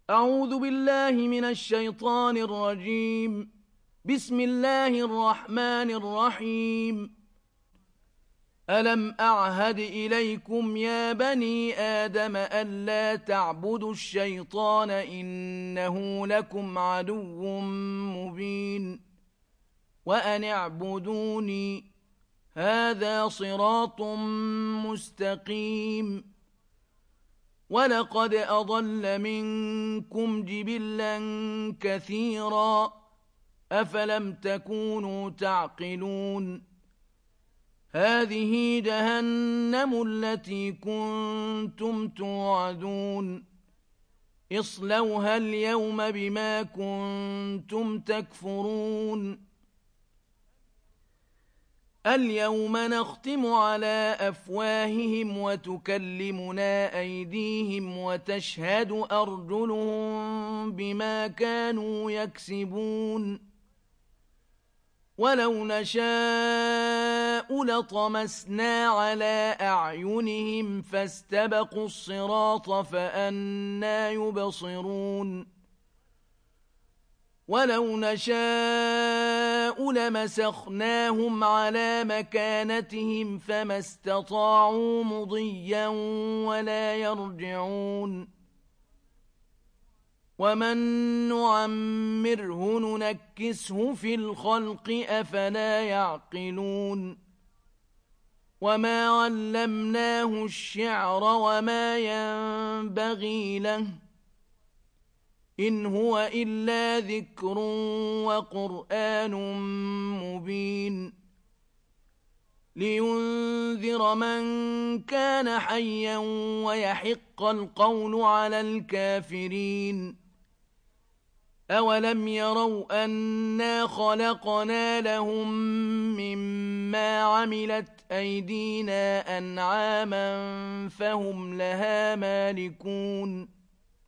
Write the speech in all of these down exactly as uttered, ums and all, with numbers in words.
أعوذ بالله من الشيطان الرجيم. بسم الله الرحمن الرحيم. ألم أعهد إليكم يا بني آدم ألا تعبدوا الشيطان إنه لكم عدو مبين وأن اعبدوني هذا صراط مستقيم. ولقد أضل منكم جبلا كثيرا أفلم تكونوا تعقلون. هذه جهنم التي كنتم توعدون اصلوها اليوم بما كنتم تكفرون. اليوم نختم على أفواههم وتكلمنا أيديهم وتشهد أرجلهم بما كانوا يكسبون. ولو نشاء لطمسنا على أعينهم فاستبقوا الصراط فأنى يبصرون. ولو نشاء لمسخناهم على مكانتهم فما استطاعوا مضيا ولا يرجعون. ومن نعمره ننكسه في الخلق أفلا يعقلون. وما علمناه الشعر وما ينبغي له إن هو إلا ذكر وقرآن مبين لينذر من كان حيا ويحق القول على الكافرين. أولم يروا أنا خلقنا لهم مما عملت أيدينا أنعاما فهم لها مالكون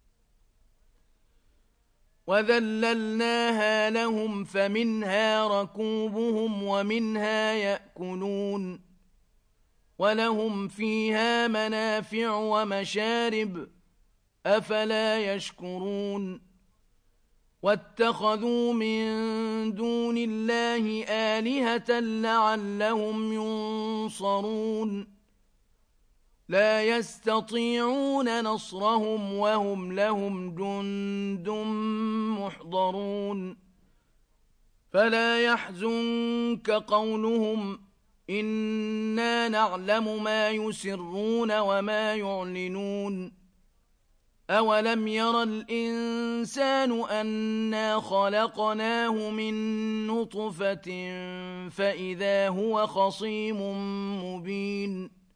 وذللناها لهم فمنها ركوبهم ومنها يأكلون ولهم فيها منافع ومشارب أفلا يشكرون. واتخذوا من دون الله آلهة لعلهم ينصرون لا يستطيعون نصرهم وهم لهم جند محضرون. فلا يحزنك قولهم إنا نعلم ما يسرون وما يعلنون. أولم ير الإنسان أنا خلقناه من نطفة فإذا هو خصيم مبين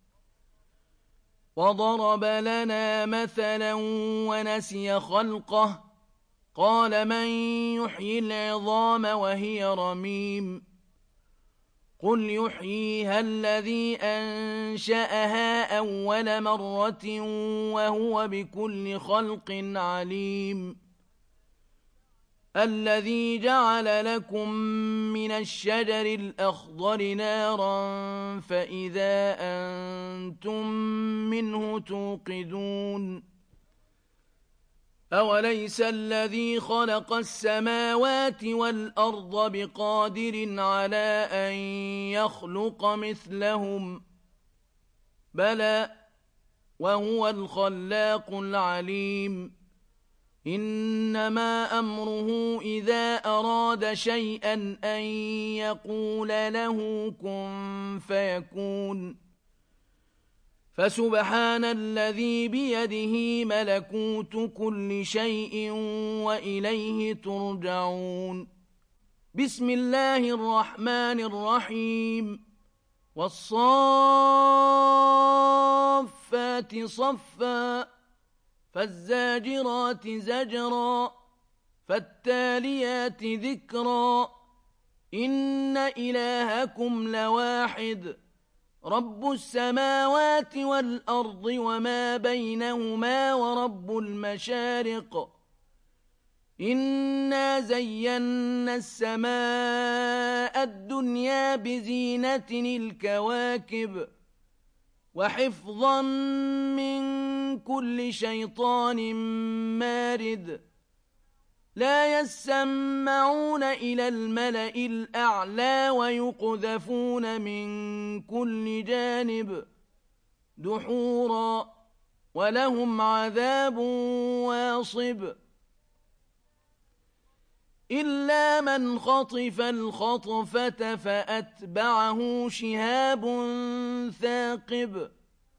وضرب لنا مثلا ونسي خلقه قال من يحيي العظام وهي رميم قل يحييها الذي أنشأها أول مرة وهو بكل خلق عليم. الذي جعل لكم من الشجر الأخضر نارا فإذا أنتم منه توقدون. أوليس الذي خلق السماوات والأرض بقادر على أن يخلق مثلهم بلى وهو الخلاق العليم. إنما أمره إذا أراد شيئا أن يقول له كن فيكون. فسبحان الذي بيده ملكوت كل شيء وإليه ترجعون. بسم الله الرحمن الرحيم. والصافات صفا فالزاجرات زجرا فالتاليات ذكرا إن إلهكم لواحد رب السماوات والأرض وما بينهما ورب المشارق. إنا زينا السماء الدنيا بزينة الكواكب وحفظا من كل شيطان مارد وارد لا يسمعون إلى الملأ الأعلى ويقذفون من كل جانب دحورا ولهم عذاب واصب إلا من خطف الخطفة فأتبعه شهاب ثاقب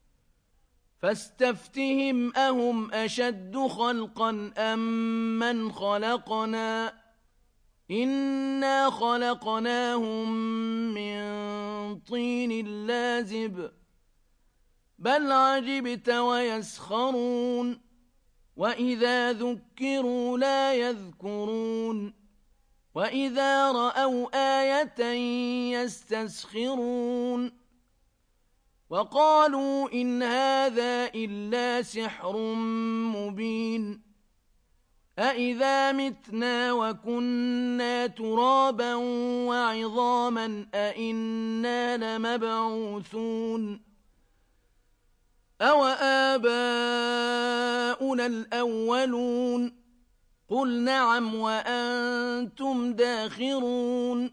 فاستفتهم أهم أشد خلقا أم من خلقنا إنا خلقناهم من طين لازب بل عجبت ويسخرون وإذا ذكروا لا يذكرون وإذا رأوا آية يستسخرون وقالوا إن هذا إلا سحر مبين أإذا متنا وكنا ترابا وعظاما أإنا لمبعوثون أو آباؤنا الأولون قل نعم وأنتم داخرون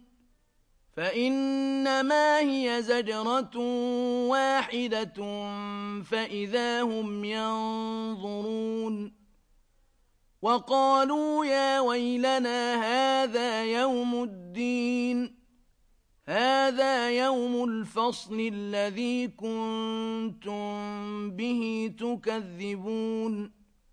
فإنما هي زجرة واحدة فإذا هم ينظرون وقالوا يا ويلنا هذا يوم الدين هذا يوم الفصل الذي كنتم به تكذبون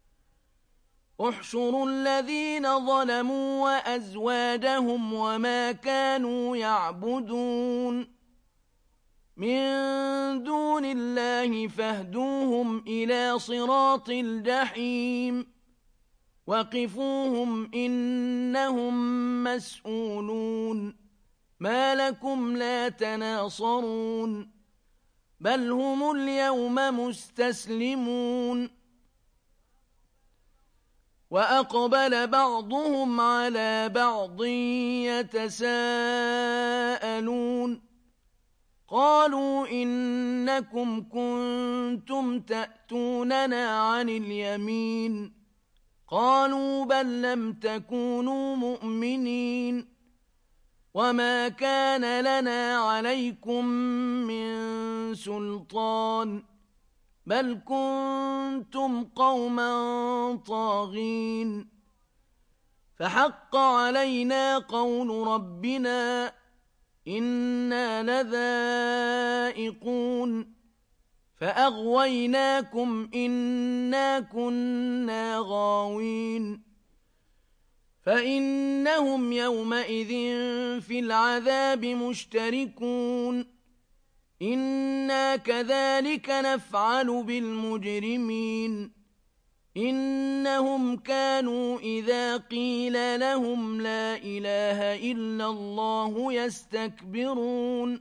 احشروا الذين ظلموا وأزواجهم وما كانوا يعبدون من دون الله فاهدوهم إلى صراط الجحيم وقفوهم إنهم مسؤولون ما لكم لا تناصرون بل هم اليوم مستسلمون وأقبل بعضهم على بعض يتساءلون قالوا إنكم كنتم تأتوننا عن اليمين قالوا بل لم تكونوا مؤمنين وما كان لنا عليكم من سلطان بل كنتم قوما طاغين فحق علينا قول ربنا إنا لذائقون فأغويناكم إنا كنا غاوين فإنهم يومئذ في العذاب مشتركون إنا كذلك نفعل بالمجرمين إنهم كانوا إذا قيل لهم لا إله إلا الله يستكبرون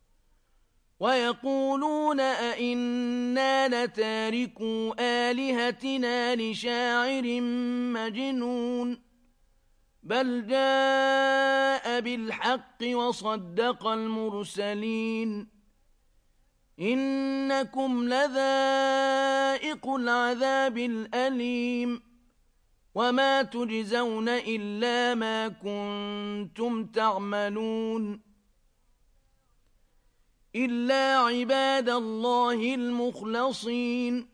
ويقولون أئنا لتاركو آلهتنا لشاعر مجنون بل جاء بالحق وصدق المرسلين إنكم لذائق العذاب الأليم وما تجزون إلا ما كنتم تعملون إلا عباد الله المخلصين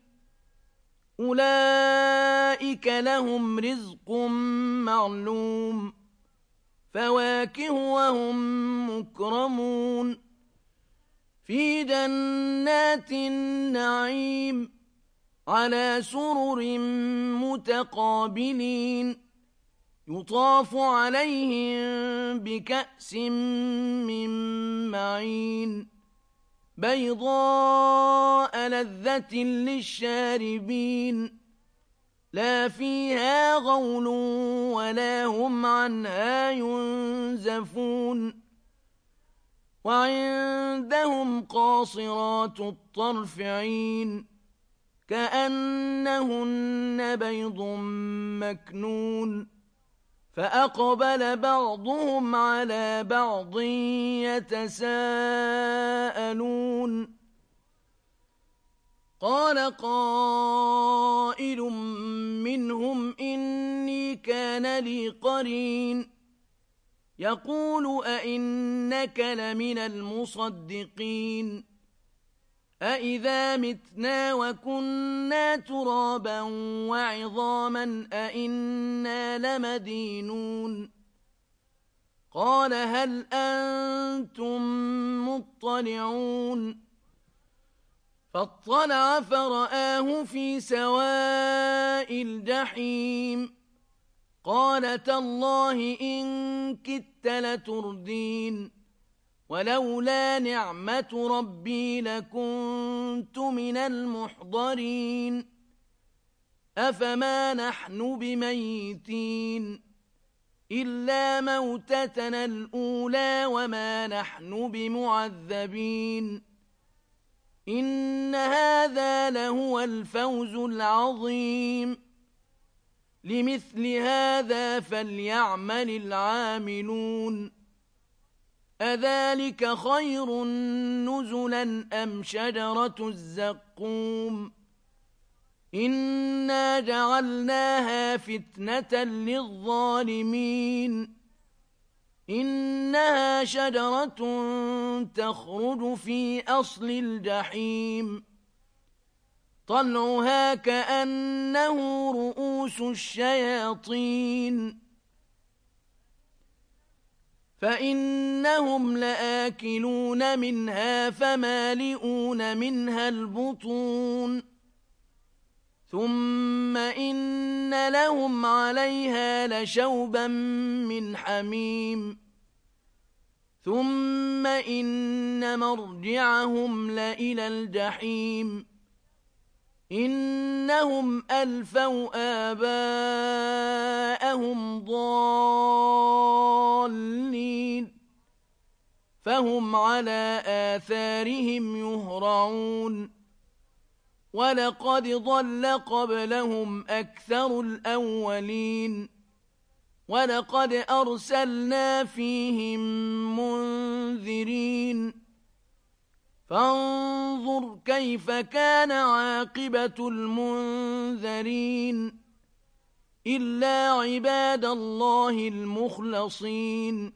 أولئك لهم رزق معلوم فواكه وهم مكرمون في جنات النعيم على سرر متقابلين يطاف عليهم بكأس من معين بيضاء لذة للشاربين لا فيها غول ولا هم عنها ينزفون وعندهم قاصرات الطرف عين كأنهن بيض مكنون فأقبل بعضهم على بعض يتساءلون قال قائل منهم إني كان لي قرين يقول أئنك لمن المصدقين أئذا متنا وكنا ترابا وعظاما أئنا لمدينون قال هل أنتم مطلعون فاطلع فرآه في سواء الجحيم قال تالله إن كدت لتردين ولولا نعمة ربي لكنت من المحضرين أفما نحن بميتين إلا موتتنا الأولى وما نحن بمعذبين إن هذا لهو الفوز العظيم لمثل هذا فليعمل العاملون أذلك خير نزلا أم شجرة الزقوم إنا جعلناها فتنة للظالمين إنها شجرة تخرج في أصل الجحيم طلعها كأنه رؤوس الشياطين فإنهم لآكلون منها فمالئون منها البطون ثم إن لهم عليها لشوبا من حميم ثم إن مرجعهم لإلى الجحيم إنهم ألفوا آباءهم ضالين فهم على آثارهم يهرعون ولقد ضل قبلهم أكثر الأولين ولقد أرسلنا فيهم منذرين فانظر كيف كان عاقبة المنذرين إلا عباد الله المخلصين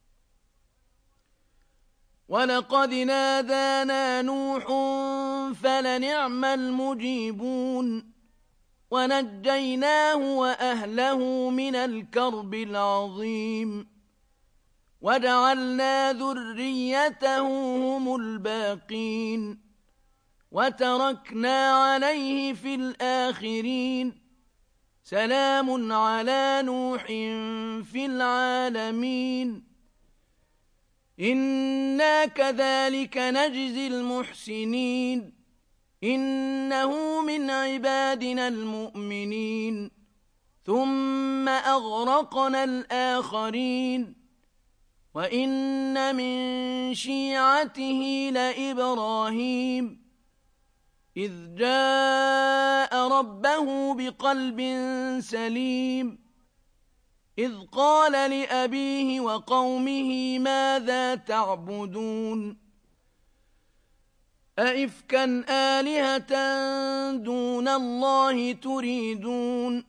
ولقد نادانا نوح فلنعم المجيبون ونجيناه وأهله من الكرب العظيم وجعلنا ذريته هم الباقين وتركنا عليه في الآخرين سلام على نوح في العالمين إنا كذلك نجزي المحسنين إنه من عبادنا المؤمنين ثم أغرقنا الآخرين وإن من شيعته لإبراهيم إذ جاء ربه بقلب سليم إذ قال لأبيه وقومه ماذا تعبدون أئفكا آلهة دون الله تريدون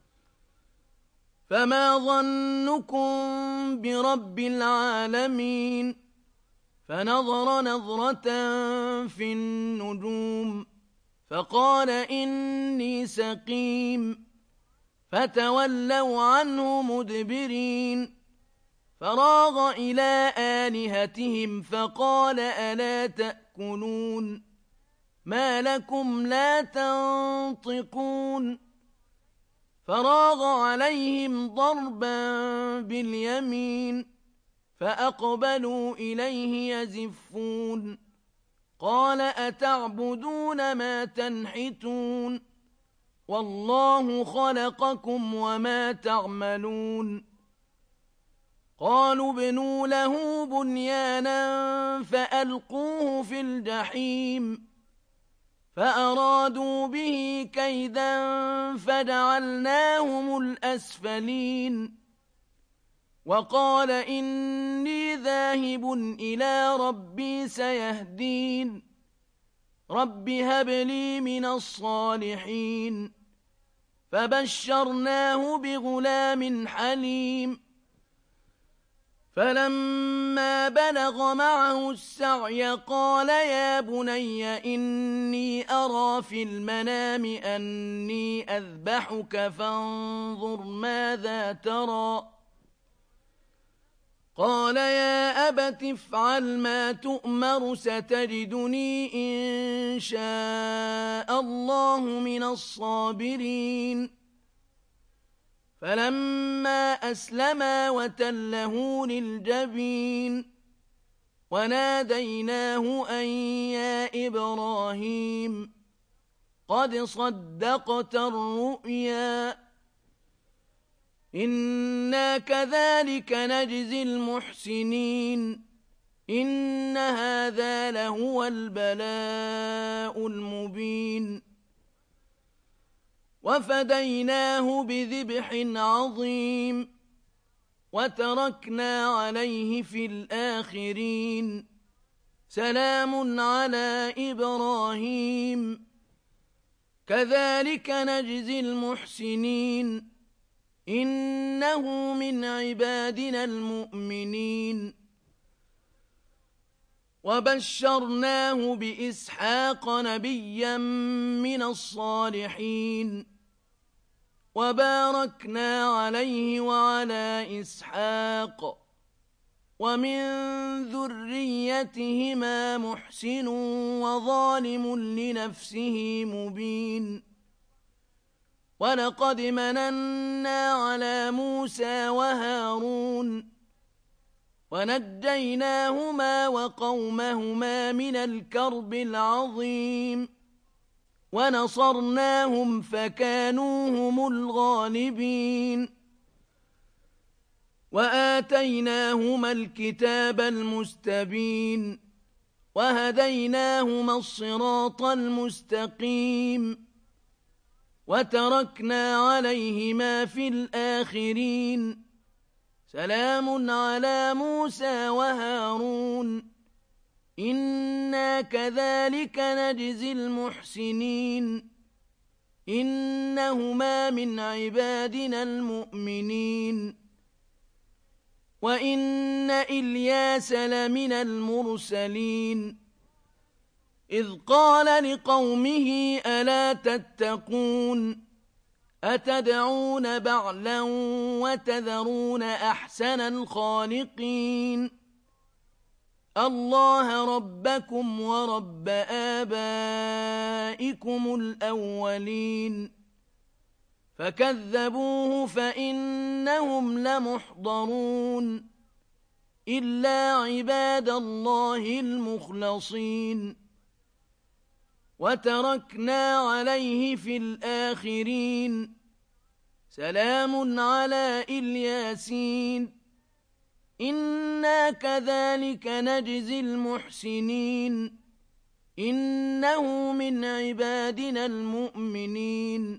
فما ظنكم برب العالمين فنظر نظرة في النجوم فقال إني سقيم فتولوا عنه مدبرين فراغ إلى آلهتهم فقال ألا تأكلون ما لكم لا تنطقون فراغ عليهم ضربا باليمين فأقبلوا إليه يزفون قال أتعبدون ما تنحتون والله خلقكم وما تعملون قالوا ابنوا له بنيانا فألقوه في الجحيم فأرادوا به كيدا فجعلناهم الأسفلين وقال إني ذاهب إلى ربي سيهدين رب هب لي من الصالحين فبشرناه بغلام حليم فلما بلغ معه السعي قال يا بني إني أرى في المنام أني أذبحك فانظر ماذا ترى قال يا أبت افعل ما تؤمر ستجدني إن شاء الله من الصابرين فلما أسلما وتله للجبين وناديناه أن يا إبراهيم قد صدقت الرؤيا إنا كذلك نجزي المحسنين إن هذا لهو البلاء المبين وفديناه بذبح عظيم وتركنا عليه في الآخرين سلام على إبراهيم كذلك نجزي المحسنين إنه من عبادنا المؤمنين وبشرناه بإسحاق نبيا من الصالحين وباركنا عليه وعلى إسحاق ومن ذريتهما محسن وظالم لنفسه مبين ولقد مننا على موسى وهارون ونجيناهما وقومهما من الكرب العظيم ونصرناهم فكانوا هم الغالبين وآتيناهما الكتاب المستبين وهديناهما الصراط المستقيم وتركنا عليهما في الآخرين سلام على موسى وهارون إنا كذلك نجزي المحسنين إنهما من عبادنا المؤمنين وإن إلياس لمن المرسلين إذ قال لقومه ألا تتقون أتدعون بعلا وتذرون أحسن الخالقين الله ربكم ورب آبائكم الأولين فكذبوه فإنهم لمحضرون إلا عباد الله المخلصين وتركنا عليه في الآخرين سلام على الياسين إنا كذلك نجزي المحسنين إنه من عبادنا المؤمنين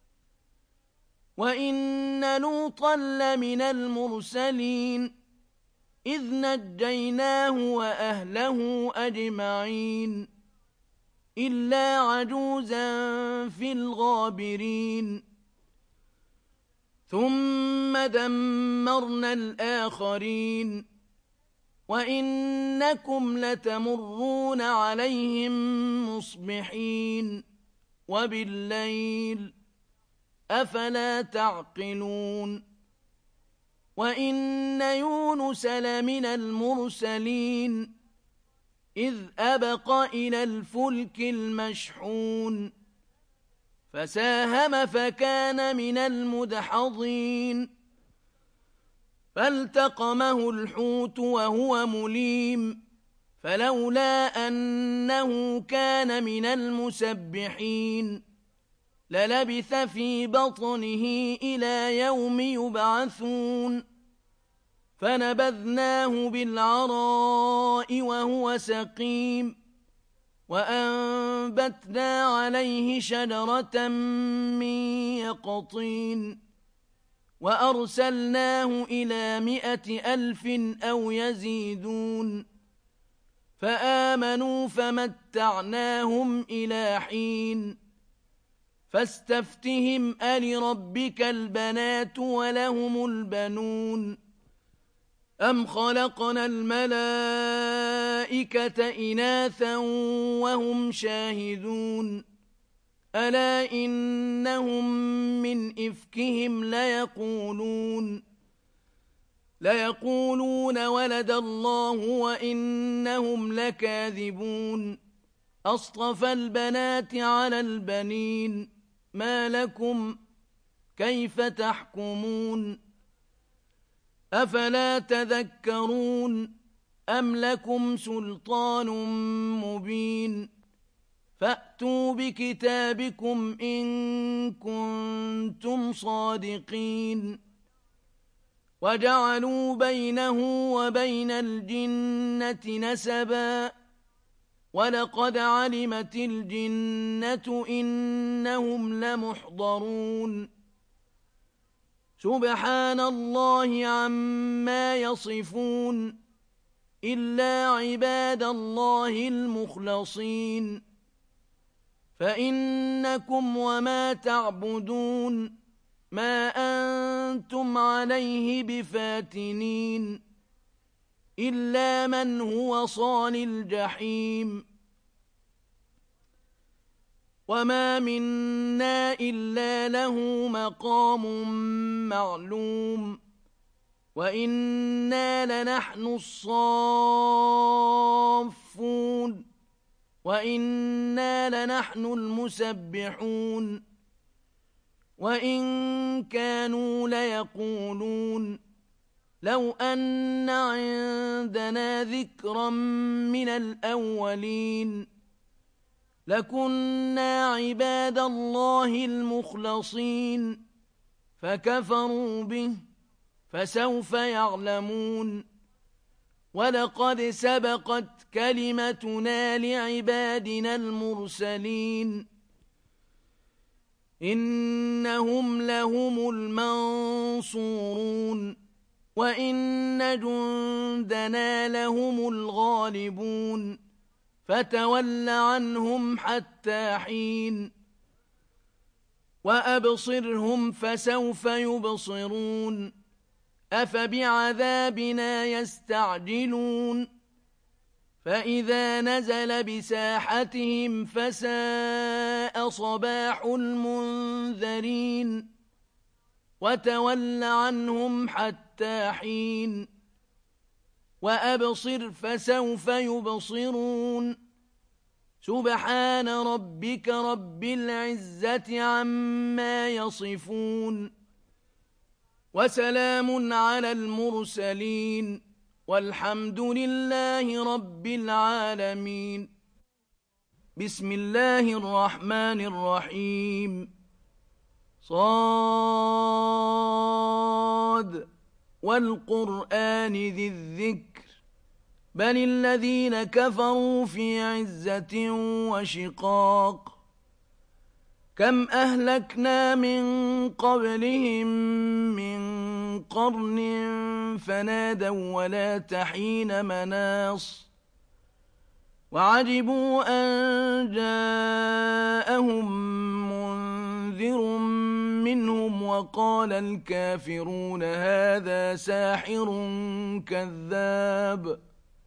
وإن لوطا لمن المرسلين إذ نجيناه وأهله أجمعين إلا عجوزا في الغابرين ثم دمرنا الآخرين وإنكم لتمرون عليهم مصبحين وبالليل أفلا تعقلون وإن يونس لمن المرسلين إذ أبق إلى الفلك المشحون فساهم فكان من المدحضين فالتقمه الحوت وهو مليم فلولا أنه كان من المسبحين للبث في بطنه إلى يوم يبعثون فنبذناه بالعراء وهو سقيم وأنبتنا عليه شجرة من يقطين وأرسلناه إلى مائة ألف أو يزيدون فآمنوا فمتعناهم إلى حين فاستفتهم ألربك البنات ولهم البنون أم خلقنا الملائكة إناثا وهم شاهدون ألا إنهم من إفكهم ليقولون ليقولون ولد الله وإنهم لكاذبون أصطفى البنات على البنين ما لكم كيف تحكمون أفلا تذكرون أم لكم سلطان مبين فأتوا بكتابكم إن كنتم صادقين وجعلوا بينه وبين الجنة نسبا ولقد علمت الجنة إنهم لمحضرون سبحان الله عما يصفون إلا عباد الله المخلصين فإنكم وما تعبدون ما أنتم عليه بفاتنين إلا من هو صال الجحيم وما منا إلا له مقام معلوم وإنا لنحن الصافون وإنا لنحن المسبحون وإن كانوا ليقولون لو أن عندنا ذكرا من الأولين لكنا عباد الله المخلصين فكفروا به فسوف يعلمون ولقد سبقت كلمتنا لعبادنا المرسلين إنهم لهم المنصورون وإن جندنا لهم الغالبون فتول عنهم حتى حين وأبصرهم فسوف يبصرون أفبعذابنا يستعجلون فإذا نزل بساحتهم فساء صباح المنذرين وتول عنهم حتى حين وأبصر فسوف يبصرون سبحان ربك رب العزة عما يصفون وسلام على المرسلين والحمد لله رب العالمين بسم الله الرحمن الرحيم صاد والقرآن ذي الذكر بل الذين كفروا في عزة وشقاق كم أهلكنا من قبلهم من قرن فنادوا ولا تحين مناص وعجبوا أن جاءهم منذر منهم وقال الكافرون هذا ساحر كذاب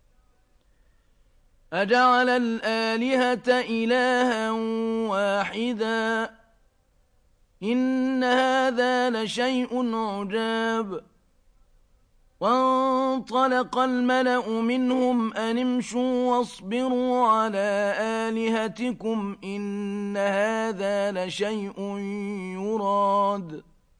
أجعل الآلهة إلها واحدا إن هذا لشيء عجاب وانطلق الملأ منهم أن امشوا واصبروا على آلهتكم إن هذا لشيء يراد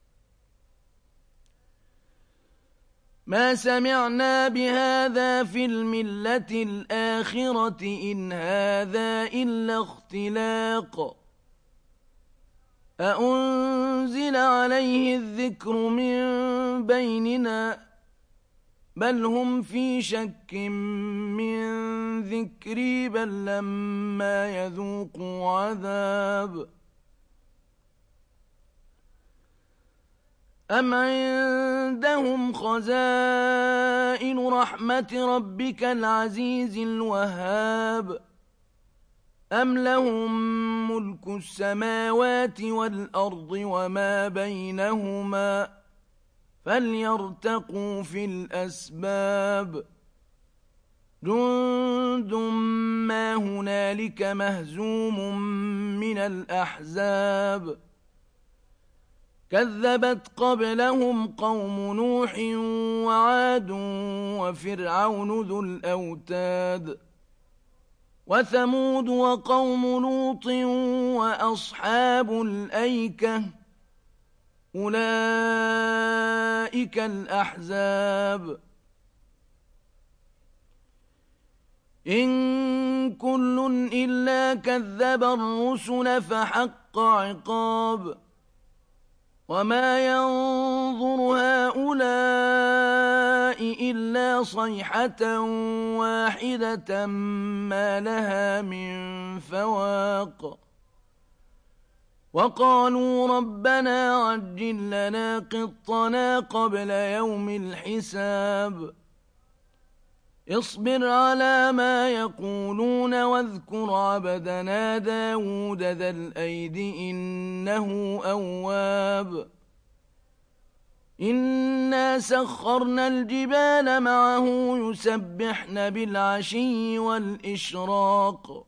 ما سمعنا بهذا في الملة الآخرة إن هذا إلا اختلاق أأنزل عليه الذكر من بيننا بل هم في شك من ذكري بل لما يذوقوا عذاب أم عندهم خزائن رحمة ربك العزيز الوهاب أم لهم ملك السماوات والأرض وما بينهما فليرتقوا في الأسباب جند ما هنالك مهزوم من الأحزاب كذبت قبلهم قوم نوح وعاد وفرعون ذو الأوتاد وثمود وقوم لوط وأصحاب الأيكة أولئك الأحزاب إن كل إلا كذب الرسل فحق عقاب وما ينظر هؤلاء إلا صيحة واحدة ما لها من فواق وقالوا ربنا عجل لنا قطنا قبل يوم الحساب اصبر على ما يقولون واذكر عبدنا داود ذا الأيد إنه أواب إنا سخرنا الجبال معه يسبحن بالعشي والإشراق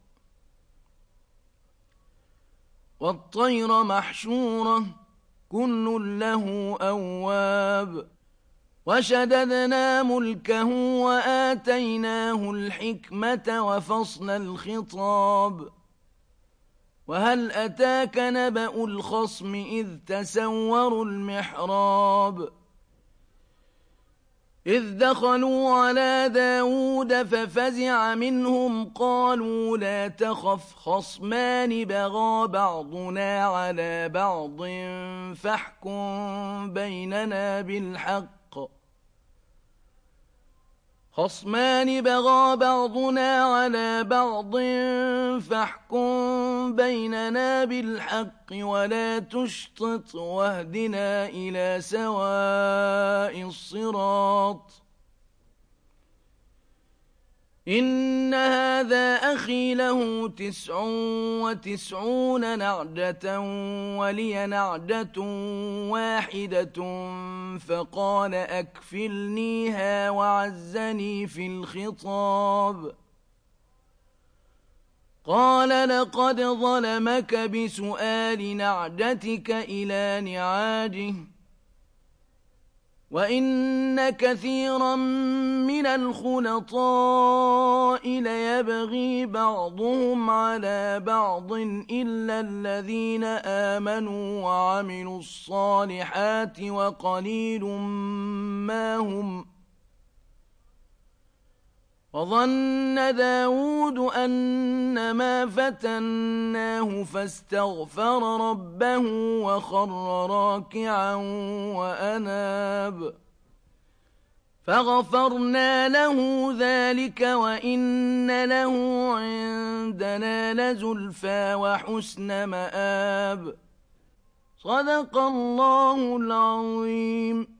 والطير محشورة كل له أواب وشددنا ملكه وآتيناه الحكمة وفصل الخطاب وهل أتاك نبأ الخصم إذ تسوروا المحراب إذ دخلوا على داود ففزع منهم قالوا لا تخف خصمان بغى بعضنا على بعض فاحكم بيننا بالحق خصمان بغى بعضنا على بعض فاحكم بيننا بالحق ولا تشطط واهدنا إلى سواء الصراط إن هذا أخي له تسع وتسعون نعجة ولي نعجة واحدة فقال أكفلنيها وعزني في الخطاب قال لقد ظلمك بسؤال نعجتك إلى نعاجه وإن كثيرا من الخلطاء ليبغي بعضهم على بعض إلا الذين آمنوا وعملوا الصالحات وقليل ما هم وظن داود أنما فتناه فاستغفر ربه وخر راكعا وأناب فغفرنا له ذلك وإن له عندنا لزلفى وحسن مآب صدق الله العظيم.